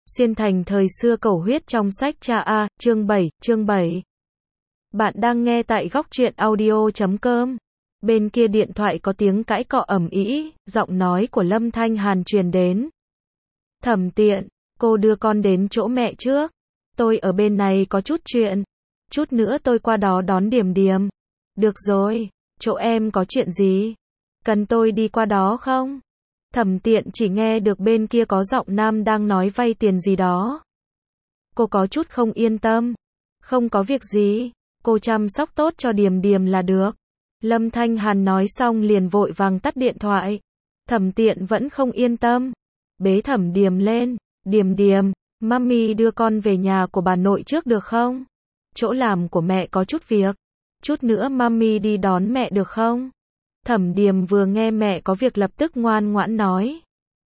Xuyên thành thời xưa cầu huyết trong sách cha A, chương 7. Bạn đang nghe tại góc truyện audio.com. Bên kia điện thoại có tiếng cãi cọ ầm ĩ, giọng nói của Lâm Thanh Hàn truyền đến. Thẩm Tiện, cô đưa con đến chỗ mẹ trước. Tôi ở bên này có chút chuyện. Chút nữa tôi qua đó đón Điềm Điềm. Được rồi, chỗ em có chuyện gì? Cần tôi đi qua đó không? Thẩm Tiện chỉ nghe được bên kia có giọng nam đang nói vay tiền gì đó. Cô có chút không yên tâm. Không có việc gì, cô chăm sóc tốt cho Điềm Điềm là được. Lâm Thanh Hàn nói xong liền vội vàng tắt điện thoại. Thẩm Tiện vẫn không yên tâm. Bế Thẩm Điềm lên. Điềm Điềm, mami đưa con về nhà của bà nội trước được không? Chỗ làm của mẹ có chút việc. Chút nữa mami đi đón mẹ được không? Thẩm Điềm vừa nghe mẹ có việc lập tức ngoan ngoãn nói.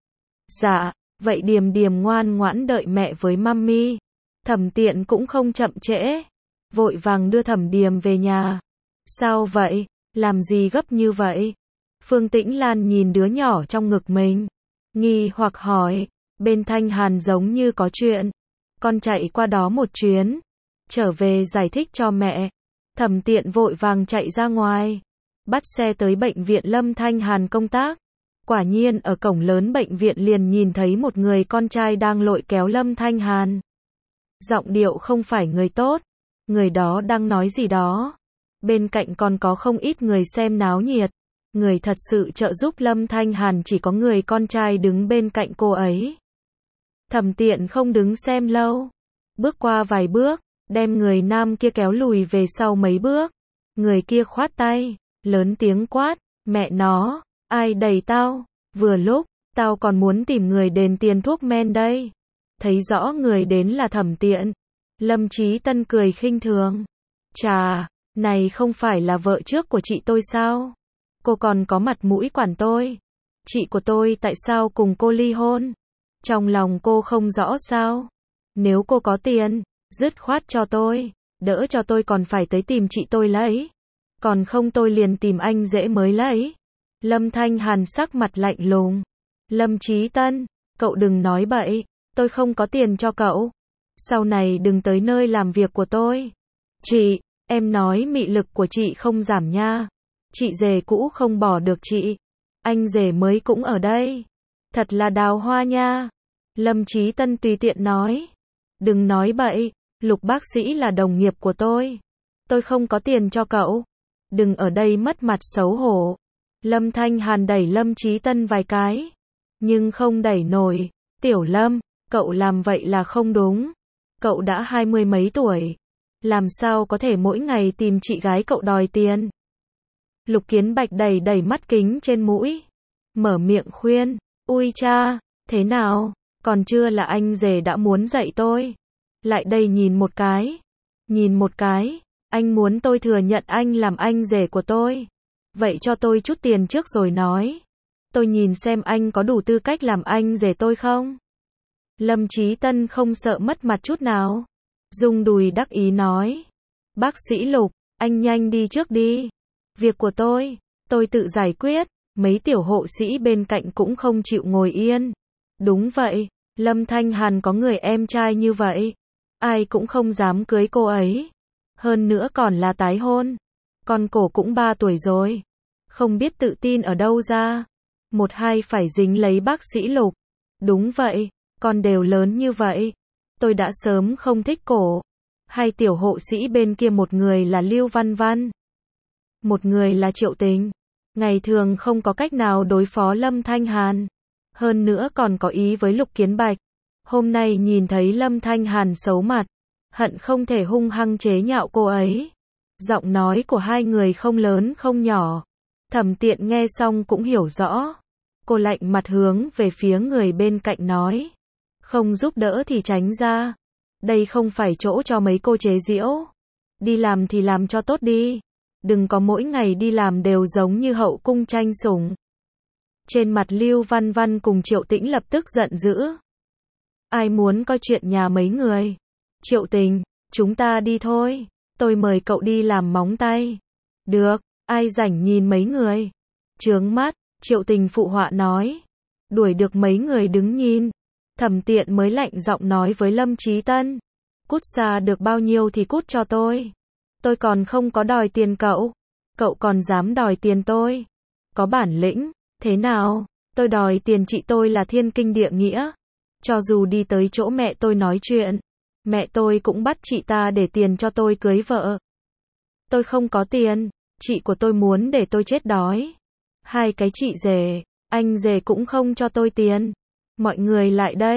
Dạ, vậy Điềm Điềm ngoan ngoãn đợi mẹ với mami. Thẩm Tiện cũng không chậm trễ. Vội vàng đưa Thẩm Điềm về nhà. Sao vậy? Làm gì gấp như vậy? Phương Tĩnh Lan nhìn đứa nhỏ trong ngực mình. Nghi hoặc hỏi. Bên Thanh Hàn giống như có chuyện. Con chạy qua đó một chuyến. Trở về giải thích cho mẹ. Thẩm Tiện vội vàng chạy ra ngoài. Bắt xe tới bệnh viện Lâm Thanh Hàn công tác. Quả nhiên ở cổng lớn bệnh viện liền nhìn thấy một người con trai đang lôi kéo Lâm Thanh Hàn. Giọng điệu không phải người tốt. Người đó đang nói gì đó. Bên cạnh còn có không ít người xem náo nhiệt. Người thật sự trợ giúp Lâm Thanh Hàn chỉ có người con trai đứng bên cạnh cô ấy. Thẩm Tiện không đứng xem lâu. Bước qua vài bước, đem người nam kia kéo lùi về sau mấy bước. Người kia khoát tay. Lớn tiếng quát, mẹ nó, ai đẩy tao, vừa lúc, tao còn muốn tìm người đền tiền thuốc men đây. Thấy rõ người đến là Thẩm Tiện. Lâm Chí Tân cười khinh thường. Chà, này không phải là vợ trước của chị tôi sao? Cô còn có mặt mũi quản tôi. Chị của tôi tại sao cùng cô ly hôn? Trong lòng cô không rõ sao? Nếu cô có tiền, dứt khoát cho tôi, đỡ cho tôi còn phải tới tìm chị tôi lấy. Còn không tôi liền tìm anh dễ mới lấy. Lâm Thanh Hàn sắc mặt lạnh lùng. Lâm Chí Tân, cậu đừng nói bậy, tôi không có tiền cho cậu. Sau này đừng tới nơi làm việc của tôi. Chị, em nói mị lực của chị không giảm nha. Chị rể cũ không bỏ được chị. Anh rể mới cũng ở đây. Thật là đào hoa nha. Lâm Chí Tân tùy tiện nói. Đừng nói bậy, Lục bác sĩ là đồng nghiệp của tôi. Tôi không có tiền cho cậu. Đừng ở đây mất mặt xấu hổ. Lâm Thanh Hàn đẩy Lâm Chí Tân vài cái. Nhưng không đẩy nổi. Tiểu Lâm, cậu làm vậy là không đúng. Cậu đã 20 mấy tuổi. Làm sao có thể mỗi ngày tìm chị gái cậu đòi tiền. Lục Kiến Bạch đẩy mắt kính trên mũi. Mở miệng khuyên. Ui cha, thế nào? Còn chưa là anh rể đã muốn dạy tôi. Lại đây nhìn một cái. Nhìn một cái. Anh muốn tôi thừa nhận anh làm anh rể của tôi. Vậy cho tôi chút tiền trước rồi nói. Tôi nhìn xem anh có đủ tư cách làm anh rể tôi không? Lâm Chí Tân không sợ mất mặt chút nào. Rung đùi đắc ý nói. Bác sĩ Lục, anh nhanh đi trước đi. Việc của tôi tự giải quyết. Mấy tiểu hộ sĩ bên cạnh cũng không chịu ngồi yên. Đúng vậy, Lâm Thanh Hàn có người em trai như vậy. Ai cũng không dám cưới cô ấy. Hơn nữa còn là tái hôn. Con cổ cũng 3 tuổi rồi. Không biết tự tin ở đâu ra. Một hai phải dính lấy bác sĩ Lục. Đúng vậy, con đều lớn như vậy. Tôi đã sớm không thích cổ. Hai tiểu hộ sĩ bên kia một người là Lưu Văn Văn. Một người là Triệu Tình. Ngày thường không có cách nào đối phó Lâm Thanh Hàn. Hơn nữa còn có ý với Lục Kiến Bạch. Hôm nay nhìn thấy Lâm Thanh Hàn xấu mặt. Hận không thể hung hăng chế nhạo cô ấy. Giọng nói của hai người không lớn không nhỏ. Thẩm Tiện nghe xong cũng hiểu rõ. Cô lạnh mặt hướng về phía người bên cạnh nói. Không giúp đỡ thì tránh ra. Đây không phải chỗ cho mấy cô chế giễu. Đi làm thì làm cho tốt đi. Đừng có mỗi ngày đi làm đều giống như hậu cung tranh sủng. Trên mặt Lưu Văn Văn cùng Triệu Tĩnh lập tức giận dữ. Ai muốn coi chuyện nhà mấy người? Triệu Tình, chúng ta đi thôi. Tôi mời cậu đi làm móng tay. Được, ai rảnh nhìn mấy người? Chướng mắt, Triệu Tình phụ họa nói. Đuổi được mấy người đứng nhìn. Thẩm Tiện mới lạnh giọng nói với Lâm Chí Tân. Cút xa được bao nhiêu thì cút cho tôi. Tôi còn không có đòi tiền cậu. Cậu còn dám đòi tiền tôi. Có bản lĩnh, thế nào? Tôi đòi tiền chị tôi là thiên kinh địa nghĩa. Cho dù đi tới chỗ mẹ tôi nói chuyện, mẹ tôi cũng bắt chị ta để tiền cho tôi cưới vợ. Tôi không có tiền, chị của tôi muốn để tôi chết đói. Hai cái chị rể, anh rể cũng không cho tôi tiền. Mọi người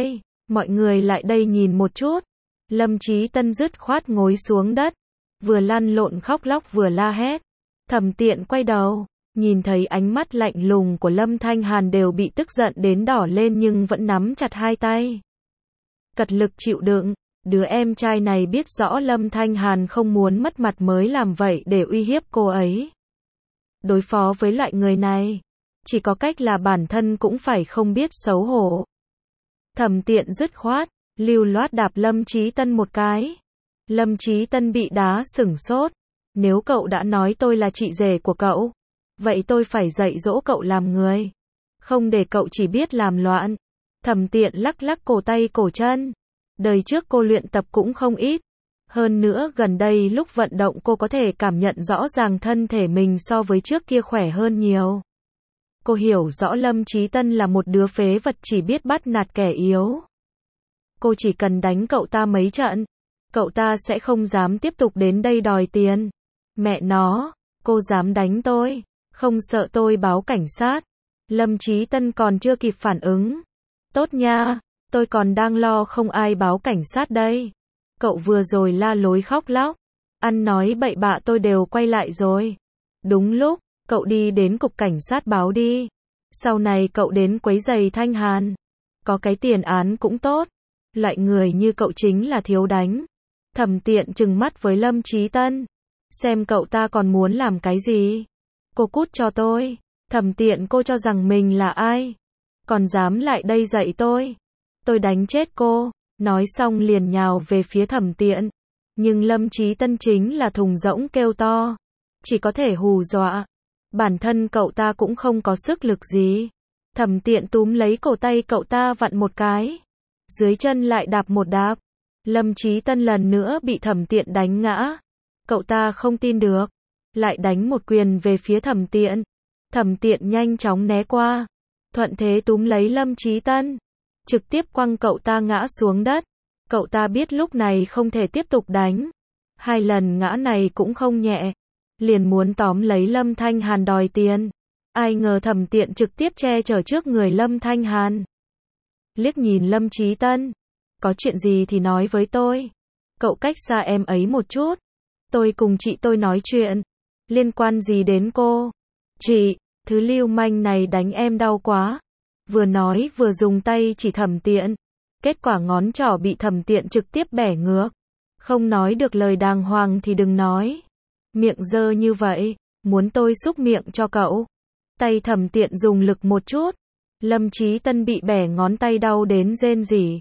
lại đây nhìn một chút. Lâm Chí Tân dứt khoát ngồi xuống đất, vừa lăn lộn khóc lóc vừa la hét. Thẩm Tiện quay đầu, nhìn thấy ánh mắt lạnh lùng của Lâm Thanh Hàn đều bị tức giận đến đỏ lên nhưng vẫn nắm chặt hai tay. Cật lực chịu đựng, đứa em trai này biết rõ Lâm Thanh Hàn không muốn mất mặt mới làm vậy để uy hiếp cô ấy. Đối phó với loại người này, chỉ có cách là bản thân cũng phải không biết xấu hổ. Thẩm Tiện dứt khoát, lưu loát đạp Lâm Chí Tân một cái. Lâm Chí Tân bị đá sửng sốt. Nếu cậu đã nói tôi là chị rể của cậu, vậy tôi phải dạy dỗ cậu làm người. Không để cậu chỉ biết làm loạn. Thẩm Tiện lắc lắc cổ tay cổ chân. Đời trước cô luyện tập cũng không ít. Hơn nữa gần đây lúc vận động cô có thể cảm nhận rõ ràng thân thể mình so với trước kia khỏe hơn nhiều. Cô hiểu rõ Lâm Chí Tân là một đứa phế vật chỉ biết bắt nạt kẻ yếu. Cô chỉ cần đánh cậu ta mấy trận, cậu ta sẽ không dám tiếp tục đến đây đòi tiền. Mẹ nó, cô dám đánh tôi, không sợ tôi báo cảnh sát. Lâm Chí Tân còn chưa kịp phản ứng. Tốt nha, tôi còn đang lo không ai báo cảnh sát đây. Cậu vừa rồi la lối khóc lóc, ăn nói bậy bạ tôi đều quay lại rồi. Đúng lúc, cậu đi đến cục cảnh sát báo đi. Sau này cậu đến quấy rầy Thanh Hàn, có cái tiền án cũng tốt. Loại người như cậu chính là thiếu đánh. Thẩm Tiện trừng mắt với Lâm Chí Tân. Xem cậu ta còn muốn làm cái gì. Cô cút cho tôi. Thẩm Tiện cô cho rằng mình là ai? Còn dám lại đây dạy tôi. Tôi đánh chết cô. Nói xong liền nhào về phía Thẩm Tiện. Nhưng Lâm Chí Tân chính là thùng rỗng kêu to. Chỉ có thể hù dọa. Bản thân cậu ta cũng không có sức lực gì. Thẩm Tiện túm lấy cổ tay cậu ta vặn một cái. Dưới chân lại đạp một đạp. Lâm Chí Tân lần nữa bị Thẩm Tiện đánh ngã. Cậu ta không tin được. Lại đánh một quyền về phía Thẩm Tiện. Thẩm Tiện nhanh chóng né qua. Thuận thế túm lấy Lâm Chí Tân. Trực tiếp quăng cậu ta ngã xuống đất. Cậu ta biết lúc này không thể tiếp tục đánh. Hai lần ngã này cũng không nhẹ. Liền muốn tóm lấy Lâm Thanh Hàn đòi tiền. Ai ngờ Thẩm Tiện trực tiếp che chở trước người Lâm Thanh Hàn. Liếc nhìn Lâm Chí Tân. Có chuyện gì thì nói với tôi. Cậu cách xa em ấy một chút. Tôi cùng chị tôi nói chuyện. Liên quan gì đến cô? Chị, thứ lưu manh này đánh em đau quá. Vừa nói vừa dùng tay chỉ Thẩm Tiện. Kết quả ngón trỏ bị Thẩm Tiện trực tiếp bẻ ngược. Không nói được lời đàng hoàng thì đừng nói. Miệng dơ như vậy, muốn tôi xúc miệng cho cậu. Tay Thẩm Tiện dùng lực một chút. Lâm Chí Tân bị bẻ ngón tay đau đến rên rỉ.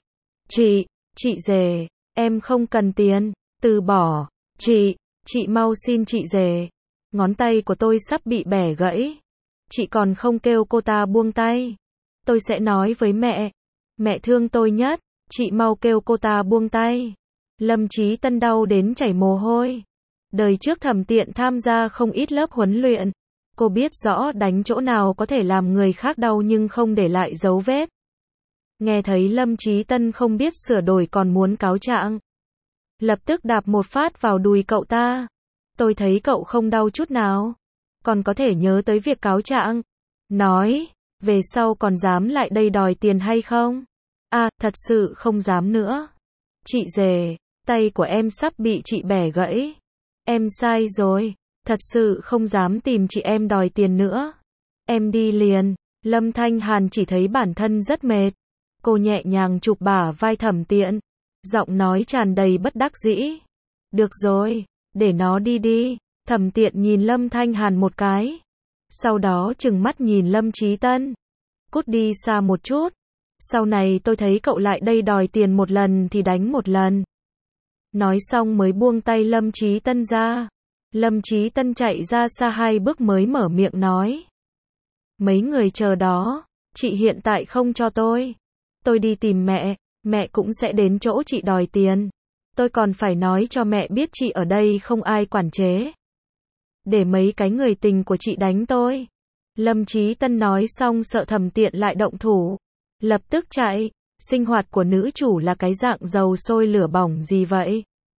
Chị rể, em không cần tiền, từ bỏ. Chị mau xin chị rể. Ngón tay của tôi sắp bị bẻ gãy. Chị còn không kêu cô ta buông tay. Tôi sẽ nói với mẹ. Mẹ thương tôi nhất, chị mau kêu cô ta buông tay. Lâm Chí Tân đau đến chảy mồ hôi. Đời trước Thẩm Tiện tham gia không ít lớp huấn luyện. Cô biết rõ đánh chỗ nào có thể làm người khác đau nhưng không để lại dấu vết. Nghe thấy Lâm Chí Tân không biết sửa đổi còn muốn cáo trạng. Lập tức đạp một phát vào đùi cậu ta. Tôi thấy cậu không đau chút nào. Còn có thể nhớ tới việc cáo trạng. Nói, về sau còn dám lại đây đòi tiền hay không? À, thật sự không dám nữa. Chị rể, tay của em sắp bị chị bẻ gãy. Em sai rồi. Thật sự không dám tìm chị em đòi tiền nữa. Em đi liền. Lâm Thanh Hàn chỉ thấy bản thân rất mệt. Cô nhẹ nhàng chụp bả vai Thẩm Tiện. Giọng nói tràn đầy bất đắc dĩ. Được rồi, để nó đi đi. Thẩm Tiện nhìn Lâm Thanh Hàn một cái. Sau đó trừng mắt nhìn Lâm Chí Tân. Cút đi xa một chút. Sau này tôi thấy cậu lại đây đòi tiền một lần thì đánh một lần. Nói xong mới buông tay Lâm Chí Tân ra. Lâm Chí Tân chạy ra xa 2 bước mới mở miệng nói. Mấy người chờ đó, chị hiện tại không cho tôi. tôi đi tìm mẹ cũng sẽ đến chỗ chị đòi tiền. Tôi còn phải nói cho mẹ biết chị ở đây không ai quản chế. Để mấy cái người tình của chị đánh tôi. Lâm Chí Tân nói xong sợ Thẩm Tiện lại động thủ. Lập tức chạy. Sinh hoạt của nữ chủ là cái dạng dầu sôi lửa bỏng gì vậy?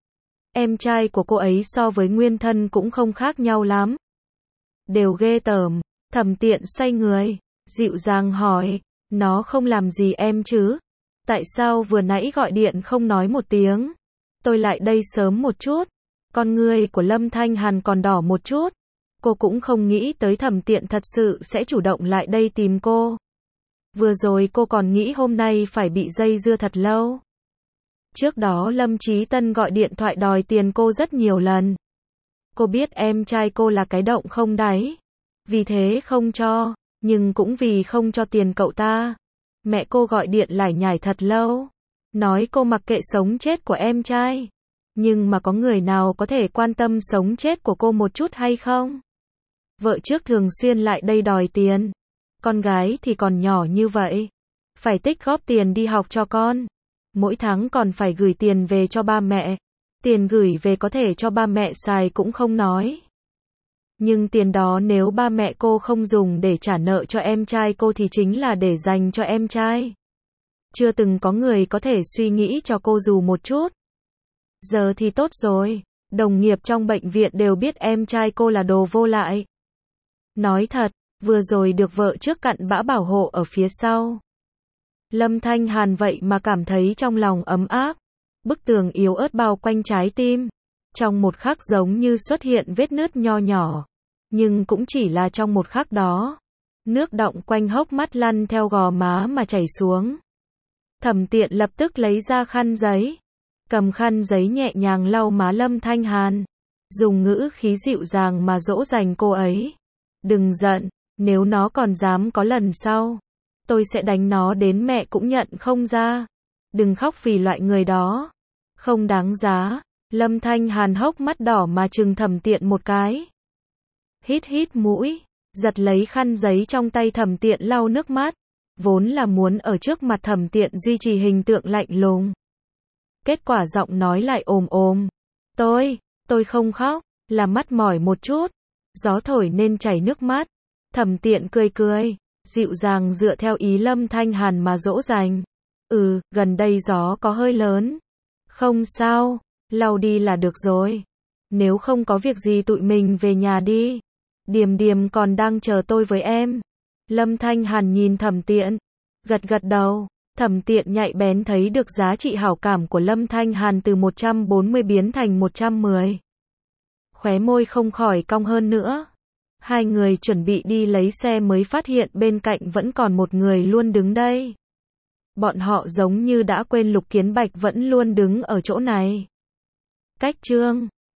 Em trai của cô ấy so với nguyên thân cũng không khác nhau lắm. Đều ghê tởm. Thẩm Tiện xoay người, dịu dàng hỏi, nó không làm gì em chứ? Tại sao vừa nãy gọi điện không nói một tiếng? Tôi lại đây sớm một chút. Con người của Lâm Thanh Hàn còn đỏ một chút. Cô cũng không nghĩ tới Thẩm Tiện thật sự sẽ chủ động lại đây tìm cô. Vừa rồi cô còn nghĩ hôm nay phải bị dây dưa thật lâu. Trước đó Lâm Chí Tân gọi điện thoại đòi tiền cô rất nhiều lần. Cô biết em trai cô là cái động không đáy. Vì thế không cho, nhưng cũng vì không cho tiền cậu ta. Mẹ cô gọi điện lải nhải thật lâu. Nói cô mặc kệ sống chết của em trai. Nhưng mà có người nào có thể quan tâm sống chết của cô một chút hay không? Vợ trước thường xuyên lại đây đòi tiền. Con gái thì còn nhỏ như vậy. Phải tích góp tiền đi học cho con. Mỗi tháng còn phải gửi tiền về cho ba mẹ. Tiền gửi về có thể cho ba mẹ xài cũng không nói. Nhưng tiền đó nếu ba mẹ cô không dùng để trả nợ cho em trai cô thì chính là để dành cho em trai. Chưa từng có người có thể suy nghĩ cho cô dù một chút. Giờ thì tốt rồi. Đồng nghiệp trong bệnh viện đều biết em trai cô là đồ vô lại. Nói thật, vừa rồi được vợ trước cặn bã bảo hộ ở phía sau. Lâm Thanh Hàn vậy mà cảm thấy trong lòng ấm áp. Bức tường yếu ớt bao quanh trái tim. Trong một khắc giống như xuất hiện vết nứt nho nhỏ. Nhưng cũng chỉ là trong một khắc đó. Nước đọng quanh hốc mắt lăn theo gò má mà chảy xuống. Thẩm Tiện lập tức lấy ra khăn giấy. Cầm khăn giấy nhẹ nhàng lau má Lâm Thanh Hàn. Dùng ngữ khí dịu dàng mà dỗ dành cô ấy. Đừng giận, nếu nó còn dám có lần sau. Tôi sẽ đánh nó đến mẹ cũng nhận không ra. Đừng khóc vì loại người đó. Không đáng giá. Lâm Thanh Hàn hốc mắt đỏ mà trừng Thẩm Tiện một cái. Hít hít mũi. Giật lấy khăn giấy trong tay Thẩm Tiện lau nước mắt. Vốn là muốn ở trước mặt Thẩm Tiện duy trì hình tượng lạnh lùng. Kết quả giọng nói lại ồm ồm. Tôi không khóc, là mắt mỏi một chút. Gió thổi nên chảy nước mắt. Thẩm Tiện cười cười, dịu dàng dựa theo ý Lâm Thanh Hàn mà dỗ dành. Gần đây gió có hơi lớn. Không sao, lau đi là được rồi. Nếu không có việc gì tụi mình về nhà đi. Điềm Điềm còn đang chờ tôi với em. Lâm Thanh Hàn nhìn Thẩm Tiện, gật gật đầu. Thẩm Tiện nhạy bén thấy được giá trị hảo cảm của Lâm Thanh Hàn từ 140 biến thành 110. Khóe môi không khỏi cong hơn nữa. Hai người chuẩn bị đi lấy xe mới phát hiện bên cạnh vẫn còn một người luôn đứng đây. Bọn họ giống như đã quên Lục Kiến Bạch vẫn luôn đứng ở chỗ này. Cách chương